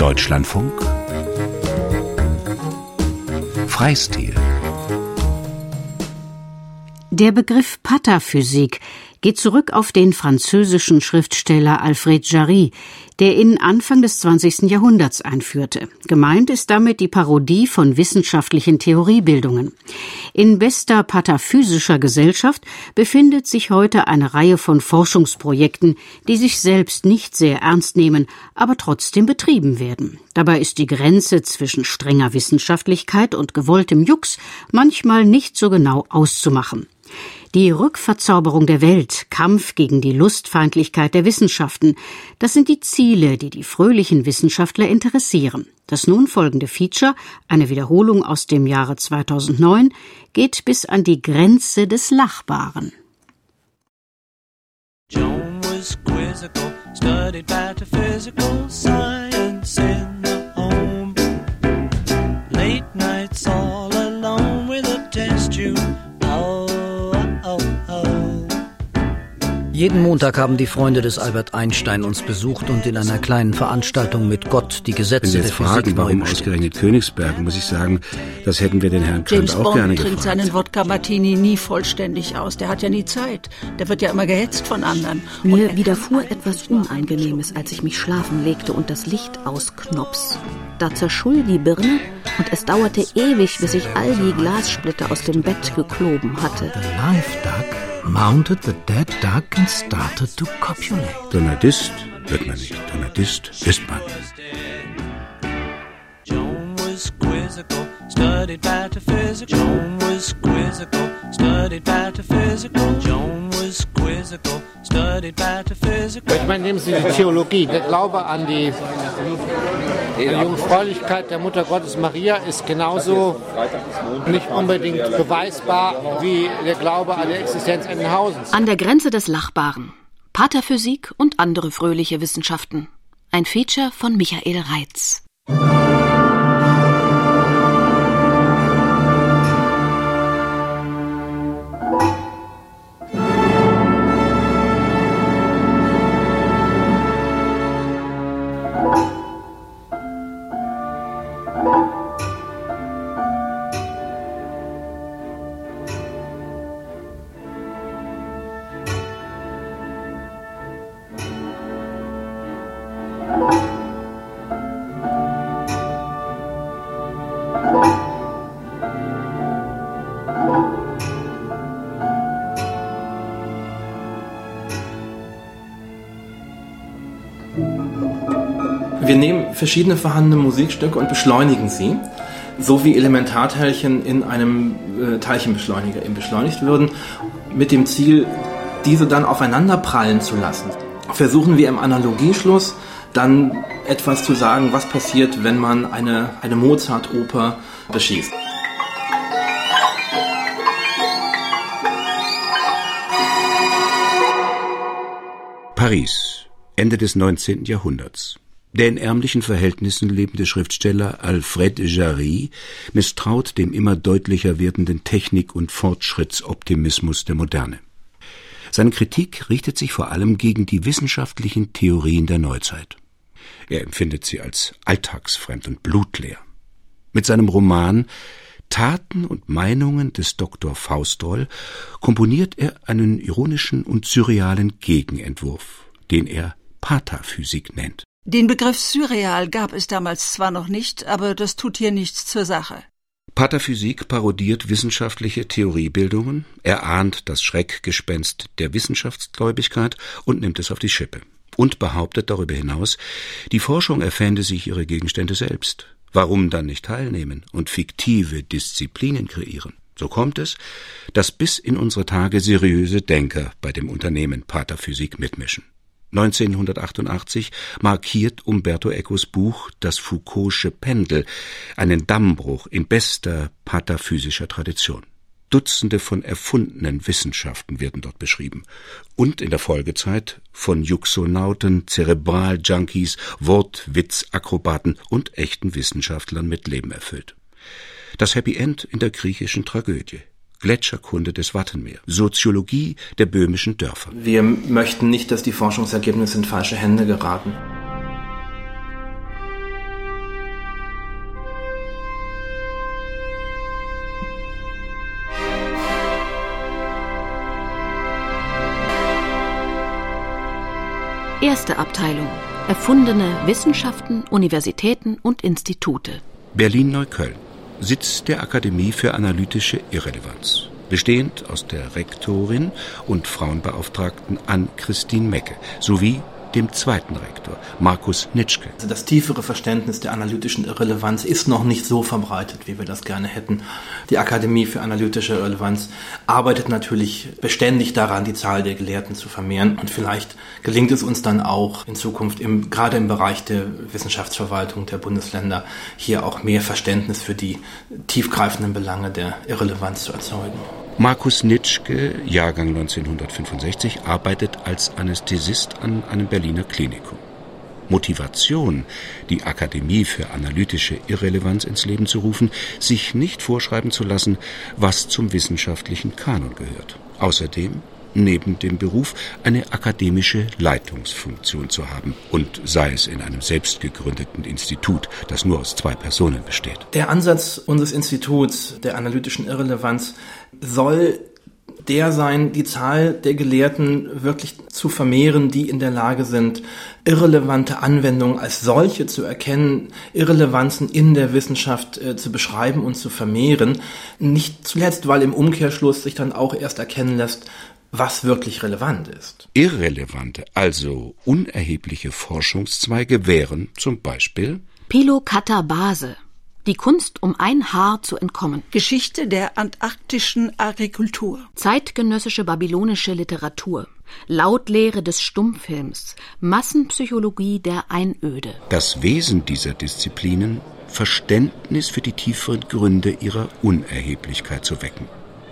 Deutschlandfunk Freistil. Der Begriff Pataphysik geht zurück auf den französischen Schriftsteller Alfred Jarry, der ihn Anfang des 20. Jahrhunderts einführte. Gemeint ist damit die Parodie von wissenschaftlichen Theoriebildungen. In bester pataphysischer Gesellschaft befindet sich heute eine Reihe von Forschungsprojekten, die sich selbst nicht sehr ernst nehmen, aber trotzdem betrieben werden. Dabei ist die Grenze zwischen strenger Wissenschaftlichkeit und gewolltem Jux manchmal nicht so genau auszumachen. Die Rückverzauberung der Welt, Kampf gegen die Lustfeindlichkeit der Wissenschaften, das sind die Ziele, die die fröhlichen Wissenschaftler interessieren. Das nun folgende Feature, eine Wiederholung aus dem Jahre 2009, geht bis an die Grenze des Lachbaren. Joan was quizzical, studied pataphysical science in the home. Late nights all alone with a test tube. Jeden Montag haben die Freunde des Albert Einstein uns besucht und in einer kleinen Veranstaltung mit Gott die Gesetze der Physik neu bestimmt. Wenn Sie jetzt fragen, warum ausgerechnet Königsberg, muss ich sagen, das hätten wir den Herrn Kant auch gerne gefragt. James Bond trinkt seinen Wodka-Martini nie vollständig aus. Der hat ja nie Zeit. Der wird ja immer gehetzt von anderen. Mir widerfuhr etwas Unangenehmes, als ich mich schlafen legte und das Licht ausknops. Da zerschull die Birne und es dauerte ewig, bis ich all die Glassplitter aus dem Bett gekloben hatte. The live duck mounted the dead duck and started to copulate. Donadist wird man nicht, Donadist ist man. Joan was quizzical, studied pataphysical. Joan was quizzical, studied pataphysical. Joan was quizzical, studied pataphysical. Ich meine, nehmen Sie die Theologie. Der Glaube an die Jungfräulichkeit der Mutter Gottes Maria ist genauso nicht unbedingt beweisbar wie der Glaube an die Existenz Entenhausens. An der Grenze des Lachbaren. Pataphysik und andere fröhliche Wissenschaften. Ein Feature von Michael Reitz. Wir nehmen verschiedene vorhandene Musikstücke und beschleunigen sie, so wie Elementarteilchen in einem Teilchenbeschleuniger eben beschleunigt würden, mit dem Ziel, diese dann aufeinander prallen zu lassen. Versuchen wir im Analogieschluss dann etwas zu sagen, was passiert, wenn man eine Mozart-Oper beschießt. Paris, Ende des 19. Jahrhunderts. Der in ärmlichen Verhältnissen lebende Schriftsteller Alfred Jarry misstraut dem immer deutlicher werdenden Technik- und Fortschrittsoptimismus der Moderne. Seine Kritik richtet sich vor allem gegen die wissenschaftlichen Theorien der Neuzeit. Er empfindet sie als alltagsfremd und blutleer. Mit seinem Roman Taten und Meinungen des Dr. Faustroll komponiert er einen ironischen und surrealen Gegenentwurf, den er Pataphysik nennt. Den Begriff surreal gab es damals zwar noch nicht, aber das tut hier nichts zur Sache. Pataphysik parodiert wissenschaftliche Theoriebildungen, erahnt das Schreckgespenst der Wissenschaftsgläubigkeit und nimmt es auf die Schippe. Und behauptet darüber hinaus, die Forschung erfände sich ihre Gegenstände selbst. Warum dann nicht teilnehmen und fiktive Disziplinen kreieren? So kommt es, dass bis in unsere Tage seriöse Denker bei dem Unternehmen Pataphysik mitmischen. 1988 markiert Umberto Ecos Buch Das Foucaultsche Pendel einen Dammbruch in bester pataphysischer Tradition. Dutzende von erfundenen Wissenschaften werden dort beschrieben und in der Folgezeit von Juxonauten, Zerebral-Junkies, Wortwitz-Akrobaten und echten Wissenschaftlern mit Leben erfüllt. Das Happy End in der griechischen Tragödie. Gletscherkunde des Wattenmeer, Soziologie der böhmischen Dörfer. Wir möchten nicht, dass die Forschungsergebnisse in falsche Hände geraten. Erste Abteilung: Erfundene Wissenschaften, Universitäten und Institute. Berlin-Neukölln. Sitz der Akademie für analytische Irrelevanz. Bestehend aus der Rektorin und Frauenbeauftragten Ann-Christine Mecke sowie dem zweiten Rektor, Markus Nitschke. Also das tiefere Verständnis der analytischen Irrelevanz ist noch nicht so verbreitet, wie wir das gerne hätten. Die Akademie für analytische Irrelevanz arbeitet natürlich beständig daran, die Zahl der Gelehrten zu vermehren. Und vielleicht gelingt es uns dann auch in Zukunft, gerade im Bereich der Wissenschaftsverwaltung der Bundesländer, hier auch mehr Verständnis für die tiefgreifenden Belange der Irrelevanz zu erzeugen. Markus Nitschke, Jahrgang 1965, arbeitet als Anästhesist an einem Berliner Klinikum. Motivation, die Akademie für analytische Irrelevanz ins Leben zu rufen, sich nicht vorschreiben zu lassen, was zum wissenschaftlichen Kanon gehört. Außerdem, neben dem Beruf, eine akademische Leitungsfunktion zu haben und sei es in einem selbst gegründeten Institut, das nur aus 2 Personen besteht. Der Ansatz unseres Instituts der analytischen Irrelevanz soll der sein, die Zahl der Gelehrten wirklich zu vermehren, die in der Lage sind, irrelevante Anwendungen als solche zu erkennen, Irrelevanzen in der Wissenschaft zu beschreiben und zu vermehren. Nicht zuletzt, weil im Umkehrschluss sich dann auch erst erkennen lässt, was wirklich relevant ist. Irrelevante, also unerhebliche Forschungszweige wären zum Beispiel Pilokatabase. Die Kunst, um ein Haar zu entkommen. Geschichte der antarktischen Agrikultur. Zeitgenössische babylonische Literatur. Lautlehre des Stummfilms. Massenpsychologie der Einöde. Das Wesen dieser Disziplinen, Verständnis für die tieferen Gründe ihrer Unerheblichkeit zu wecken.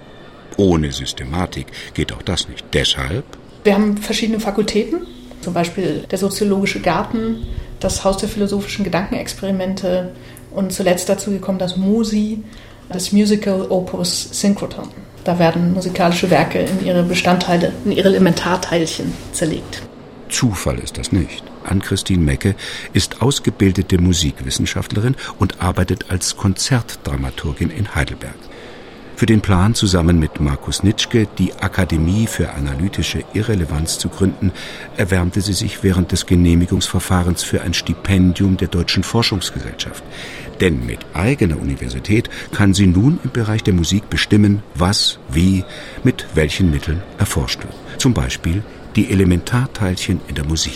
Ohne Systematik geht auch das nicht. Deshalb: Wir haben verschiedene Fakultäten, zum Beispiel der Soziologische Garten, das Haus der philosophischen Gedankenexperimente und zuletzt dazu gekommen das MUSI, das Musical Opus Synchrotron. Da werden musikalische Werke in ihre Bestandteile, in ihre Elementarteilchen zerlegt. Zufall ist das nicht. Ann-Christine Mecke ist ausgebildete Musikwissenschaftlerin und arbeitet als Konzertdramaturgin in Heidelberg. Für den Plan, zusammen mit Markus Nitschke die Akademie für analytische Irrelevanz zu gründen, erwärmte sie sich während des Genehmigungsverfahrens für ein Stipendium der Deutschen Forschungsgesellschaft. Denn mit eigener Universität kann sie nun im Bereich der Musik bestimmen, was, wie, mit welchen Mitteln erforscht wird. Zum Beispiel die Elementarteilchen in der Musik.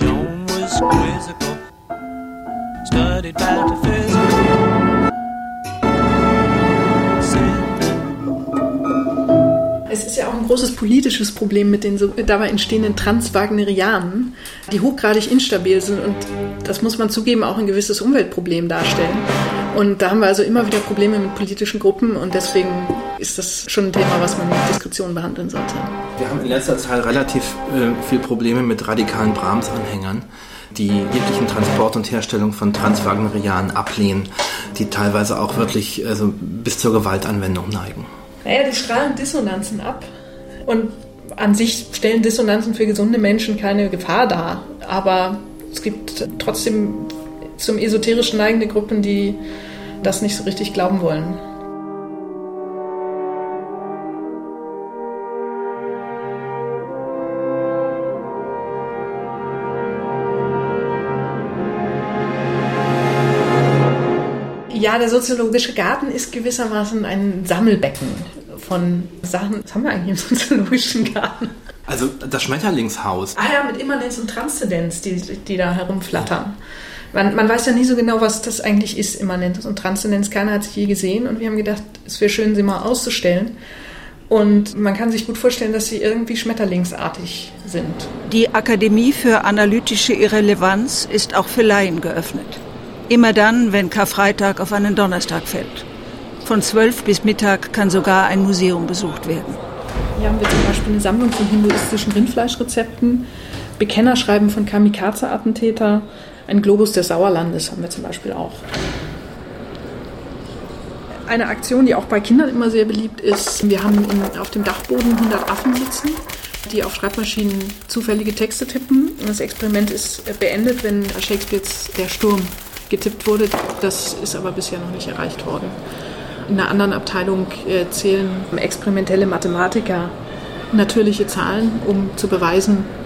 Es ist ja auch ein großes politisches Problem mit den dabei entstehenden Transwagnerianen, die hochgradig instabil sind und das muss man zugeben, auch ein gewisses Umweltproblem darstellen. Und da haben wir also immer wieder Probleme mit politischen Gruppen und deswegen ist das schon ein Thema, was man mit Diskretion behandeln sollte. Wir haben in letzter Zeit relativ viel Probleme mit radikalen Brahms-Anhängern, die jeglichen Transport und Herstellung von Transwagnerianen ablehnen, die teilweise auch wirklich bis zur Gewaltanwendung neigen. Naja, die strahlen Dissonanzen ab und an sich stellen Dissonanzen für gesunde Menschen keine Gefahr dar, aber es gibt trotzdem zum Esoterischen neigende Gruppen, die das nicht so richtig glauben wollen. Ja, der Soziologische Garten ist gewissermaßen ein Sammelbecken von Sachen. Was haben wir eigentlich im Soziologischen Garten? Also das Schmetterlingshaus. Ah ja, mit Immanenz und Transzendenz, die da herumflattern. Man weiß ja nie so genau, was das eigentlich ist, Immanenz und Transzendenz. Keiner hat sich je gesehen und wir haben gedacht, es wäre schön, sie mal auszustellen. Und man kann sich gut vorstellen, dass sie irgendwie schmetterlingsartig sind. Die Akademie für analytische Irrelevanz ist auch für Laien geöffnet. Immer dann, wenn Karfreitag auf einen Donnerstag fällt. Von 12 bis Mittag kann sogar ein Museum besucht werden. Hier haben wir zum Beispiel eine Sammlung von hinduistischen Rindfleischrezepten, Bekennerschreiben von Kamikaze-Attentäter, ein Globus des Sauerlandes haben wir zum Beispiel auch. Eine Aktion, die auch bei Kindern immer sehr beliebt ist, wir haben auf dem Dachboden 100 Affen sitzen, die auf Schreibmaschinen zufällige Texte tippen. Das Experiment ist beendet, wenn Shakespeares Der Sturm getippt wurde. Das ist aber bisher noch nicht erreicht worden. In einer anderen Abteilung zählen experimentelle Mathematiker natürliche Zahlen, um zu beweisen,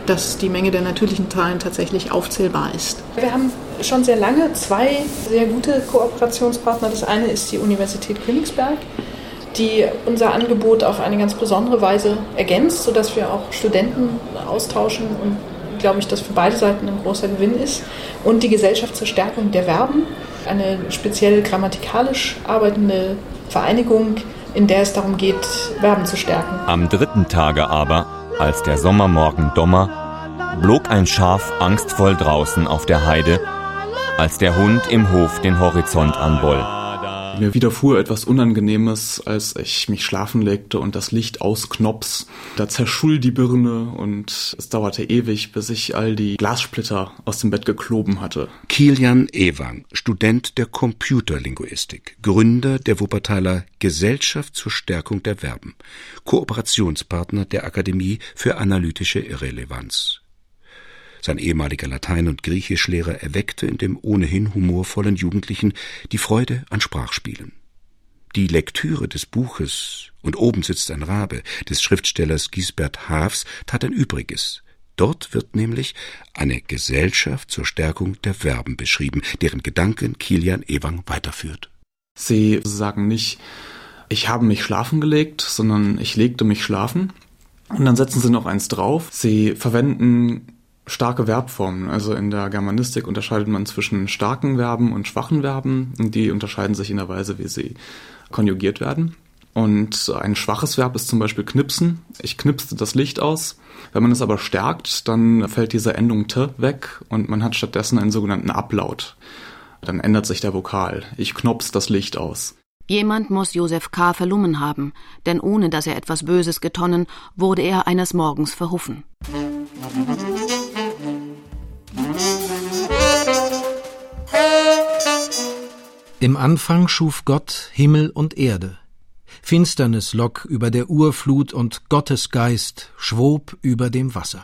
dass die Menge der natürlichen Zahlen tatsächlich aufzählbar ist. Wir haben schon sehr lange 2 sehr gute Kooperationspartner. Das eine ist die Universität Königsberg, die unser Angebot auf eine ganz besondere Weise ergänzt, sodass wir auch Studenten austauschen und glaube ich, dass für beide Seiten ein großer Gewinn ist. Und die Gesellschaft zur Stärkung der Verben, eine speziell grammatikalisch arbeitende Vereinigung, in der es darum geht, Verben zu stärken. Am 3. Tage aber, als der Sommermorgen dommer, blog ein Schaf angstvoll draußen auf der Heide, als der Hund im Hof den Horizont anboll. Mir widerfuhr etwas Unangenehmes, als ich mich schlafen legte und das Licht ausknops. Da zerschull die Birne und es dauerte ewig, bis ich all die Glassplitter aus dem Bett gekloben hatte. Kilian Ewang, Student der Computerlinguistik, Gründer der Wuppertaler Gesellschaft zur Stärkung der Verben, Kooperationspartner der Akademie für analytische Irrelevanz. Sein ehemaliger Latein- und Griechischlehrer erweckte in dem ohnehin humorvollen Jugendlichen die Freude an Sprachspielen. Die Lektüre des Buches »Und oben sitzt ein Rabe« des Schriftstellers Gisbert Haafs tat ein Übriges. Dort wird nämlich eine Gesellschaft zur Stärkung der Verben beschrieben, deren Gedanken Kilian Ewang weiterführt. Sie sagen nicht, ich habe mich schlafen gelegt, sondern ich legte mich schlafen. Und dann setzen sie noch eins drauf. Sie verwenden starke Verbformen. Also in der Germanistik unterscheidet man zwischen starken Verben und schwachen Verben. Und die unterscheiden sich in der Weise, wie sie konjugiert werden. Und ein schwaches Verb ist zum Beispiel knipsen. Ich knipste das Licht aus. Wenn man es aber stärkt, dann fällt diese Endung t weg und man hat stattdessen einen sogenannten Ablaut. Dann ändert sich der Vokal. Ich knops das Licht aus. Jemand muss Josef K. verlummen haben, denn ohne dass er etwas Böses getonnen, wurde er eines Morgens verhuffen. Im Anfang schuf Gott Himmel und Erde. Finsternis log über der Urflut und Gottes Geist schwob über dem Wasser.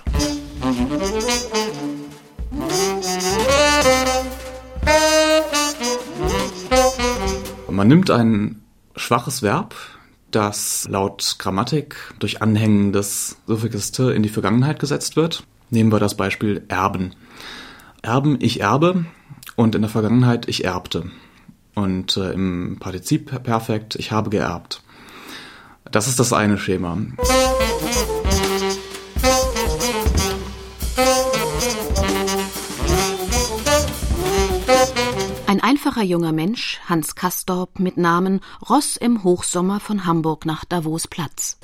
Man nimmt ein schwaches Verb, das laut Grammatik durch Anhängen des Suffikes t in die Vergangenheit gesetzt wird. Nehmen wir das Beispiel erben. Erben, ich erbe, und in der Vergangenheit ich erbte. Und im Partizipperfekt, ich habe geerbt. Das ist das eine Schema. Ein einfacher junger Mensch, Hans Castorp mit Namen, ross im Hochsommer von Hamburg nach Davos Platz.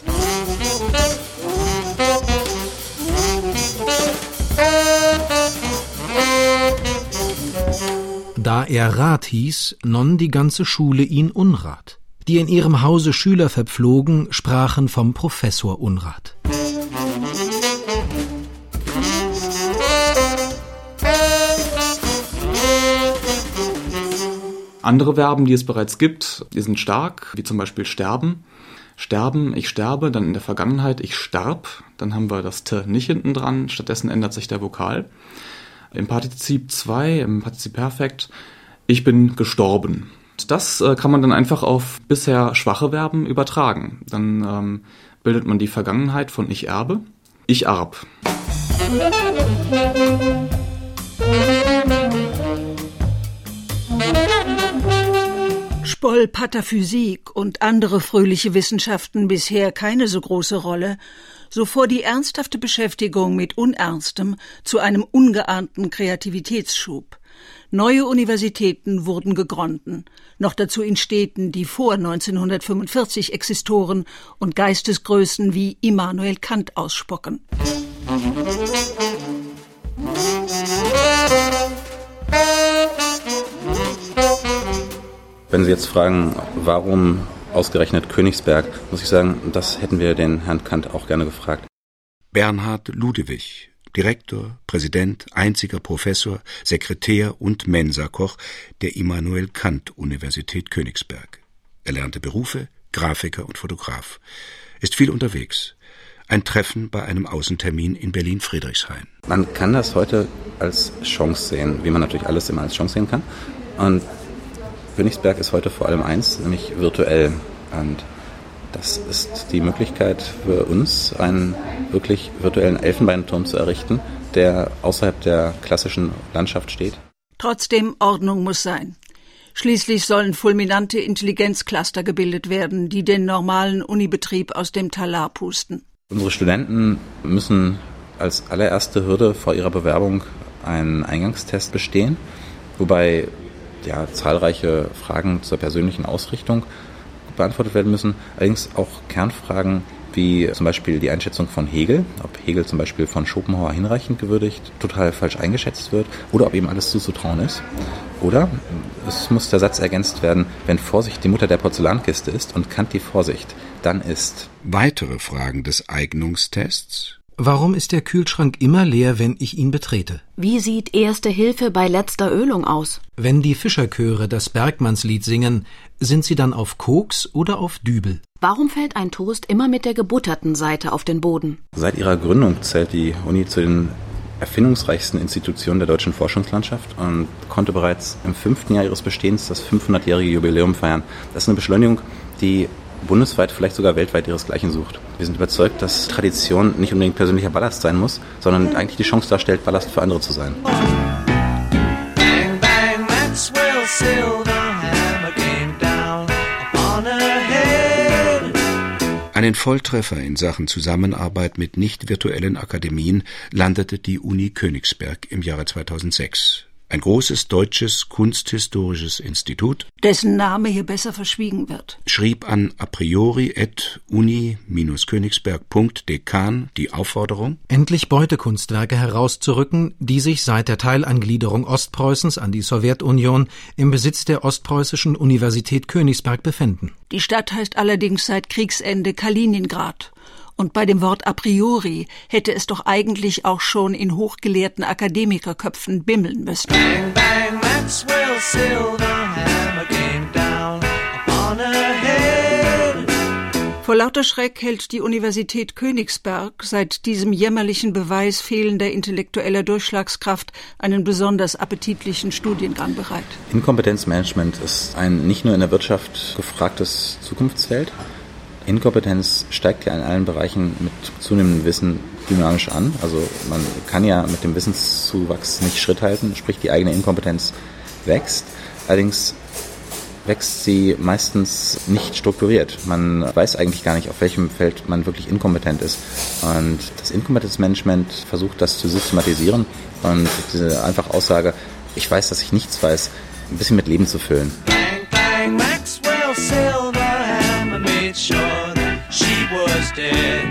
Da er Rat hieß, non die ganze Schule ihn Unrat. Die in ihrem Hause Schüler verpflogen, sprachen vom Professor Unrat. Andere Verben, die es bereits gibt, die sind stark, wie zum Beispiel sterben. Sterben, ich sterbe, dann in der Vergangenheit, ich starb. Dann haben wir das t nicht hinten dran, stattdessen ändert sich der Vokal. Im Partizip 2, im Partizipperfekt, ich bin gestorben. Das kann man dann einfach auf bisher schwache Verben übertragen. Dann bildet man die Vergangenheit von ich erbe, ich erb. Spoll Pataphysik und andere fröhliche Wissenschaften bisher keine so große Rolle, so fuhr die ernsthafte Beschäftigung mit Unernstem zu einem ungeahnten Kreativitätsschub. Neue Universitäten wurden gegründet, noch dazu in Städten, die vor 1945 existoren und Geistesgrößen wie Immanuel Kant ausspucken. Wenn Sie jetzt fragen, warum ausgerechnet Königsberg, muss ich sagen, das hätten wir den Herrn Kant auch gerne gefragt. Bernhard Ludewig, Direktor, Präsident, einziger Professor, Sekretär und Mensakoch der Immanuel Kant Universität Königsberg. Er lernte Berufe, Grafiker und Fotograf, ist viel unterwegs. Ein Treffen bei einem Außentermin in Berlin-Friedrichshain. Man kann das heute als Chance sehen, wie man natürlich alles immer als Chance sehen kann. Und Königsberg ist heute vor allem eins, nämlich virtuell. Und das ist die Möglichkeit für uns, ein wirklich virtuellen Elfenbeinturm zu errichten, der außerhalb der klassischen Landschaft steht. Trotzdem, Ordnung muss sein. Schließlich sollen fulminante Intelligenzcluster gebildet werden, die den normalen Unibetrieb aus dem Talar pusten. Unsere Studenten müssen als allererste Hürde vor ihrer Bewerbung einen Eingangstest bestehen, wobei zahlreiche Fragen zur persönlichen Ausrichtung beantwortet werden müssen. Allerdings auch Kernfragen wie zum Beispiel die Einschätzung von Hegel, ob Hegel zum Beispiel von Schopenhauer hinreichend gewürdigt, total falsch eingeschätzt wird oder ob ihm alles zuzutrauen ist. Oder es muss der Satz ergänzt werden, wenn Vorsicht die Mutter der Porzellankiste ist und Kant die Vorsicht, dann ist. Weitere Fragen des Eignungstests. Warum ist der Kühlschrank immer leer, wenn ich ihn betrete? Wie sieht Erste Hilfe bei letzter Ölung aus? Wenn die Fischerchöre das Bergmannslied singen, sind sie dann auf Koks oder auf Dübel? Warum fällt ein Toast immer mit der gebutterten Seite auf den Boden? Seit ihrer Gründung zählt die Uni zu den erfindungsreichsten Institutionen der deutschen Forschungslandschaft und konnte bereits im 5. Jahr ihres Bestehens das 500-jährige Jubiläum feiern. Das ist eine Beschleunigung, die bundesweit, vielleicht sogar weltweit ihresgleichen sucht. Wir sind überzeugt, dass Tradition nicht unbedingt persönlicher Ballast sein muss, sondern eigentlich die Chance darstellt, Ballast für andere zu sein. Bang, bang, Maxwell Silverhammer came down upon her head. Einen Volltreffer in Sachen Zusammenarbeit mit nicht virtuellen Akademien landete die Uni Königsberg im Jahre 2006. Ein großes deutsches kunsthistorisches Institut, dessen Name hier besser verschwiegen wird, schrieb an apriori@uni-königsberg.dekan die Aufforderung, endlich Beutekunstwerke herauszurücken, die sich seit der Teilangliederung Ostpreußens an die Sowjetunion im Besitz der Ostpreußischen Universität Königsberg befänden. Die Stadt heißt allerdings seit Kriegsende Kaliningrad. Und bei dem Wort a priori hätte es doch eigentlich auch schon in hochgelehrten Akademikerköpfen bimmeln müssen. Bang, bang, Maxwell Silverhammer came down upon her head. Vor lauter Schreck hält die Universität Königsberg seit diesem jämmerlichen Beweis fehlender intellektueller Durchschlagskraft einen besonders appetitlichen Studiengang bereit. Inkompetenzmanagement ist ein nicht nur in der Wirtschaft gefragtes Zukunftsfeld. Inkompetenz steigt ja in allen Bereichen mit zunehmendem Wissen dynamisch an. Also man kann ja mit dem Wissenszuwachs nicht Schritt halten, sprich die eigene Inkompetenz wächst. Allerdings wächst sie meistens nicht strukturiert. Man weiß eigentlich gar nicht, auf welchem Feld man wirklich inkompetent ist. Und das Inkompetenzmanagement versucht, das zu systematisieren und diese einfache Aussage, ich weiß, dass ich nichts weiß, ein bisschen mit Leben zu füllen. Bang, bang, Maxwell Silverhammer made sure that she was dead.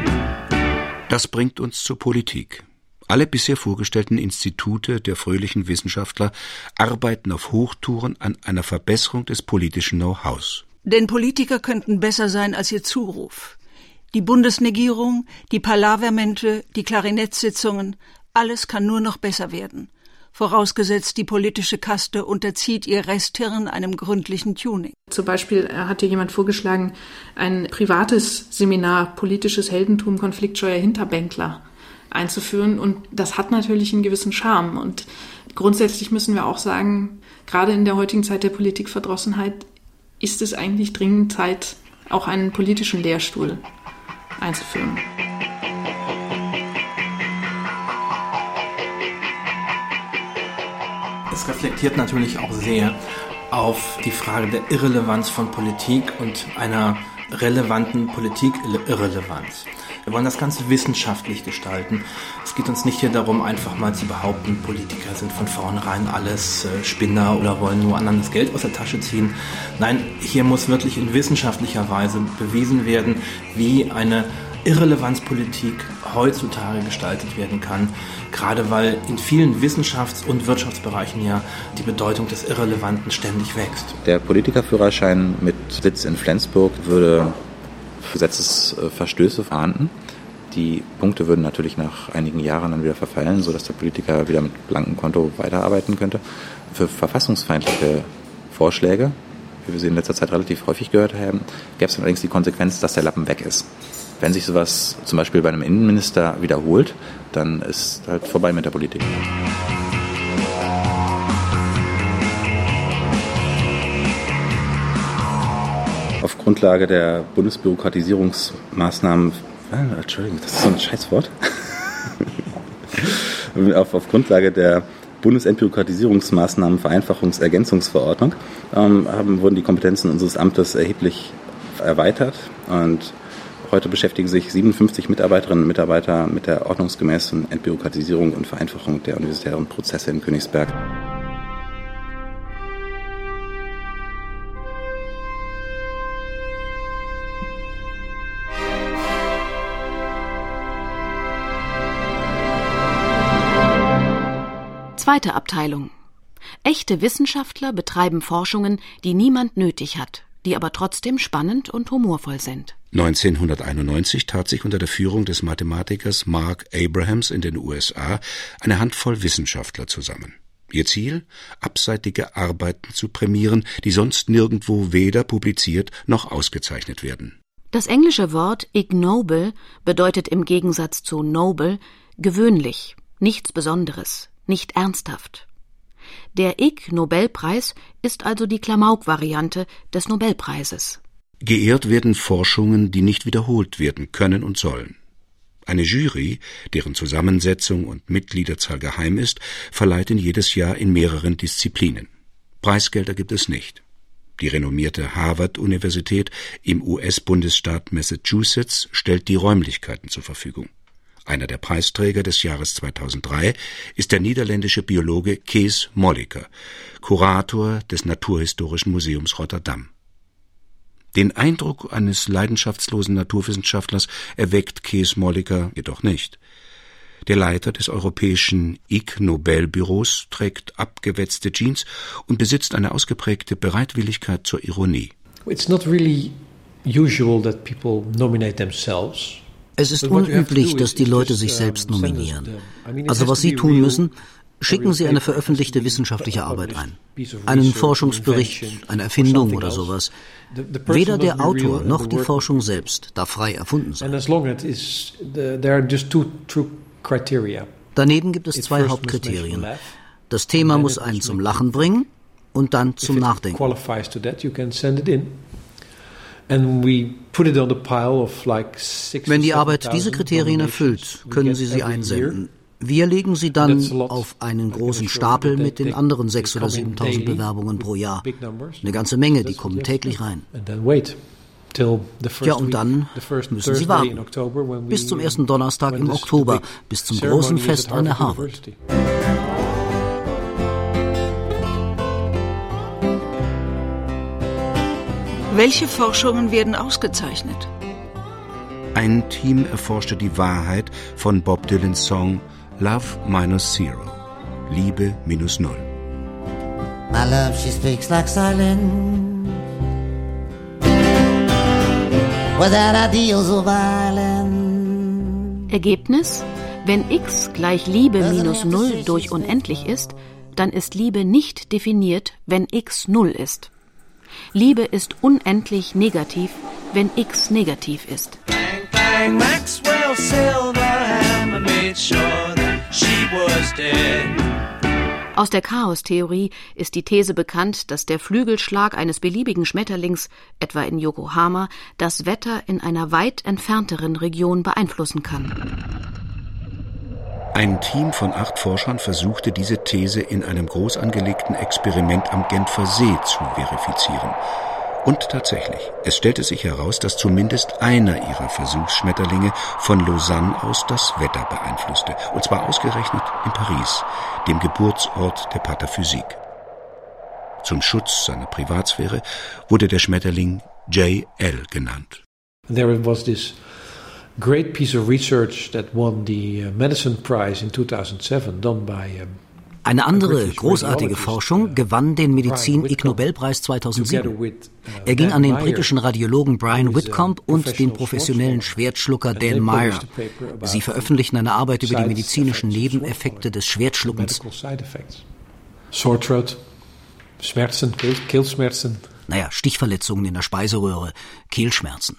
Das bringt uns zur Politik. Alle bisher vorgestellten Institute der fröhlichen Wissenschaftler arbeiten auf Hochtouren an einer Verbesserung des politischen Know-hows. Denn Politiker könnten besser sein als ihr Zuruf. Die Bundesnegierung, die Palavermente, die Klarinettsitzungen, alles kann nur noch besser werden. Vorausgesetzt, die politische Kaste unterzieht ihr Resthirn einem gründlichen Tuning. Zum Beispiel hat hier jemand vorgeschlagen, ein privates Seminar politisches Heldentum, konfliktscheuer Hinterbänkler einzuführen. Und das hat natürlich einen gewissen Charme. Und grundsätzlich müssen wir auch sagen, gerade in der heutigen Zeit der Politikverdrossenheit ist es eigentlich dringend Zeit, auch einen politischen Lehrstuhl einzuführen. Es reflektiert natürlich auch sehr auf die Frage der Irrelevanz von Politik und einer relevanten Politik-Irrelevanz. Wir wollen das Ganze wissenschaftlich gestalten. Es geht uns nicht hier darum, einfach mal zu behaupten, Politiker sind von vornherein alles Spinner oder wollen nur anderen das Geld aus der Tasche ziehen. Nein, hier muss wirklich in wissenschaftlicher Weise bewiesen werden, wie eine Irrelevanzpolitik heutzutage gestaltet werden kann, gerade weil in vielen Wissenschafts- und Wirtschaftsbereichen ja die Bedeutung des Irrelevanten ständig wächst. Der Politikerführerschein mit Sitz in Flensburg würde Gesetzesverstöße ahnden. Die Punkte würden natürlich nach einigen Jahren dann wieder verfallen, sodass der Politiker wieder mit blankem Konto weiterarbeiten könnte. Für verfassungsfeindliche Vorschläge, wie wir sie in letzter Zeit relativ häufig gehört haben, gäbe es allerdings die Konsequenz, dass der Lappen weg ist. Wenn sich sowas zum Beispiel bei einem Innenminister wiederholt, dann ist halt vorbei mit der Politik. Auf Grundlage der Bundesbürokratisierungsmaßnahmen Entschuldigung, das ist so ein Scheißwort. auf Grundlage der Bundesentbürokratisierungsmaßnahmen Vereinfachungsergänzungsverordnung wurden die Kompetenzen unseres Amtes erheblich erweitert und heute beschäftigen sich 57 Mitarbeiterinnen und Mitarbeiter mit der ordnungsgemäßen Entbürokratisierung und Vereinfachung der universitären Prozesse in Königsberg. Zweite Abteilung. Echte Wissenschaftler betreiben Forschungen, die niemand nötig hat, die aber trotzdem spannend und humorvoll sind. 1991 tat sich unter der Führung des Mathematikers Mark Abrahams in den USA eine Handvoll Wissenschaftler zusammen. Ihr Ziel? Abseitige Arbeiten zu prämieren, die sonst nirgendwo weder publiziert noch ausgezeichnet werden. Das englische Wort ignoble bedeutet im Gegensatz zu noble gewöhnlich, nichts Besonderes, nicht ernsthaft. Der Ig-Nobelpreis ist also die Klamauk-Variante des Nobelpreises. Geehrt werden Forschungen, die nicht wiederholt werden können und sollen. Eine Jury, deren Zusammensetzung und Mitgliederzahl geheim ist, verleiht ihn jedes Jahr in mehreren Disziplinen. Preisgelder gibt es nicht. Die renommierte Harvard-Universität im US-Bundesstaat Massachusetts stellt die Räumlichkeiten zur Verfügung. Einer der Preisträger des Jahres 2003 ist der niederländische Biologe Kees Molliker, Kurator des Naturhistorischen Museums Rotterdam. Den Eindruck eines leidenschaftslosen Naturwissenschaftlers erweckt Kees Molliker jedoch nicht. Der Leiter des europäischen Ig-Nobel-Büros trägt abgewetzte Jeans und besitzt eine ausgeprägte Bereitwilligkeit zur Ironie. It's not really usual that people nominate themselves. Es ist unüblich, dass die Leute sich selbst nominieren. Also was Sie tun müssen, schicken Sie eine veröffentlichte wissenschaftliche Arbeit ein. Einen Forschungsbericht, eine Erfindung oder sowas. Weder der Autor noch die Forschung selbst darf frei erfunden sein. Daneben gibt es 2 Hauptkriterien. Das Thema muss einen zum Lachen bringen und dann zum Nachdenken. Wenn die Arbeit diese Kriterien erfüllt, können Sie sie einsenden. Wir legen sie dann auf einen großen Stapel mit den anderen 6.000 oder 7.000 Bewerbungen pro Jahr. Eine ganze Menge, die kommen täglich rein. Ja, und dann müssen Sie warten. Bis zum ersten Donnerstag im Oktober, bis zum großen Fest an der Harvard. Welche Forschungen werden ausgezeichnet? Ein Team erforschte die Wahrheit von Bob Dylans Song Love minus zero, Liebe minus null. My love, she speaks like silence, without ideals of violence. Ergebnis? Wenn x gleich Liebe minus 0 durch unendlich ist, dann ist Liebe nicht definiert, wenn x 0 ist. Liebe ist unendlich negativ, wenn x negativ ist. Bang, bang, Maxwell Silverhammer made sure that she was dead. Aus der Chaostheorie ist die These bekannt, dass der Flügelschlag eines beliebigen Schmetterlings, etwa in Yokohama, das Wetter in einer weit entfernteren Region beeinflussen kann. Ein Team von 8 Forschern versuchte diese These in einem groß angelegten Experiment am Genfer See zu verifizieren. Und tatsächlich, es stellte sich heraus, dass zumindest einer ihrer Versuchsschmetterlinge von Lausanne aus das Wetter beeinflusste. Und zwar ausgerechnet in Paris, dem Geburtsort der Pataphysik. Zum Schutz seiner Privatsphäre wurde der Schmetterling J.L. genannt. There was this great piece of research that won the Medicine Prize in 2007, done by Eine andere großartige Forschung gewann den Medizin-Ig-Nobelpreis 2007. Er ging an den britischen Radiologen Brian Whitcomb und den professionellen Schwertschlucker Dan Meyer. Sie veröffentlichten eine Arbeit über die medizinischen Nebeneffekte des Schwertschluckens. Sore throat, Schmerzen, Kehlschmerzen. Naja, Stichverletzungen in der Speiseröhre, Kehlschmerzen.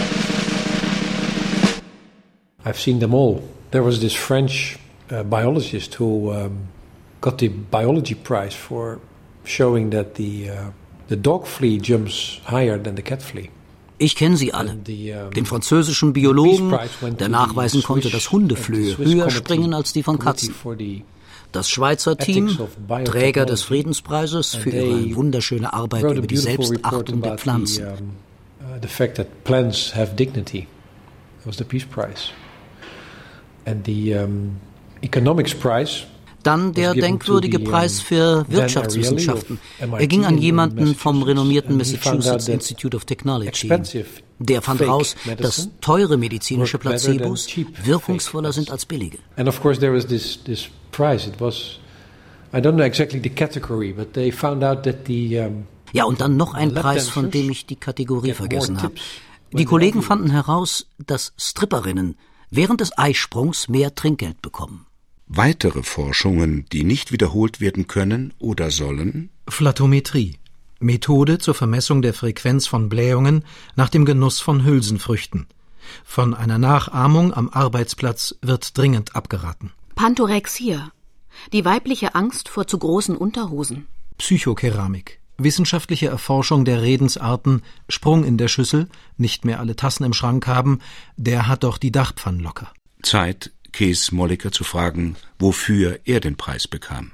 I've seen them all. There was this French biologist who got the biology prize for showing that the dog flea jumps higher than the cat flea. Ich kenne sie alle. Den französischen Biologen, der nachweisen konnte, dass Hundeflöhe höher springen als die von Katzen. Das Schweizer Team, Träger des Friedenspreises für ihre wunderschöne Arbeit über die Selbstachtung der Pflanzen. The fact that plants have dignity. That was the Peace Prize. And the Economics Prize. Dann der denkwürdige Preis für Wirtschaftswissenschaften. Er ging an jemanden vom renommierten Massachusetts Institute of Technology. Der fand raus, dass teure medizinische Placebos wirkungsvoller sind als billige. And of course there was this prize. It was, I don't know exactly the category, but they found out that the ja, und dann noch ein Preis, von dem ich die Kategorie vergessen habe. Die Kollegen fanden heraus, dass Stripperinnen während des Eisprungs mehr Trinkgeld bekommen. Weitere Forschungen, die nicht wiederholt werden können oder sollen? Flatometrie. Methode zur Vermessung der Frequenz von Blähungen nach dem Genuss von Hülsenfrüchten. Von einer Nachahmung am Arbeitsplatz wird dringend abgeraten. Pantorexia. Die weibliche Angst vor zu großen Unterhosen. Psychokeramik. Wissenschaftliche Erforschung der Redensarten Sprung in der Schüssel, nicht mehr alle Tassen im Schrank haben, der hat doch die Dachpfannen locker. Zeit, Cees Molliker zu fragen, wofür er den Preis bekam.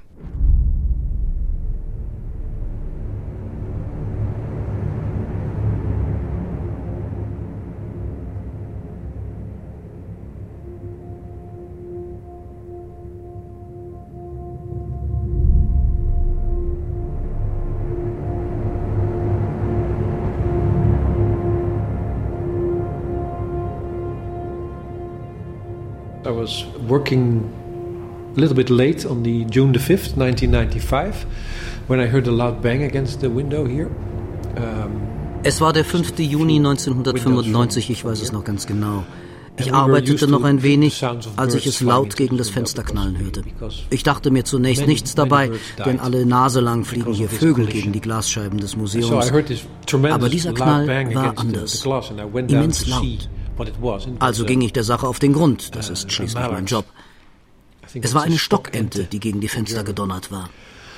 I was working a little bit late on the June the 5th, 1995, when I heard a loud bang against the window here. Es war der 5. Juni 1995, ich weiß es noch ganz genau. Ich arbeitete noch ein wenig, als ich es laut gegen das Fenster knallen hörte. Ich dachte mir zunächst nichts dabei, denn alle Nase lang fliegen hier Vögel gegen die Glasscheiben des Museums. Aber dieser Knall war anders, immens laut. Also ging ich der Sache auf den Grund, das ist schließlich mein Job. Es war eine Stockente, die gegen die Fenster gedonnert war.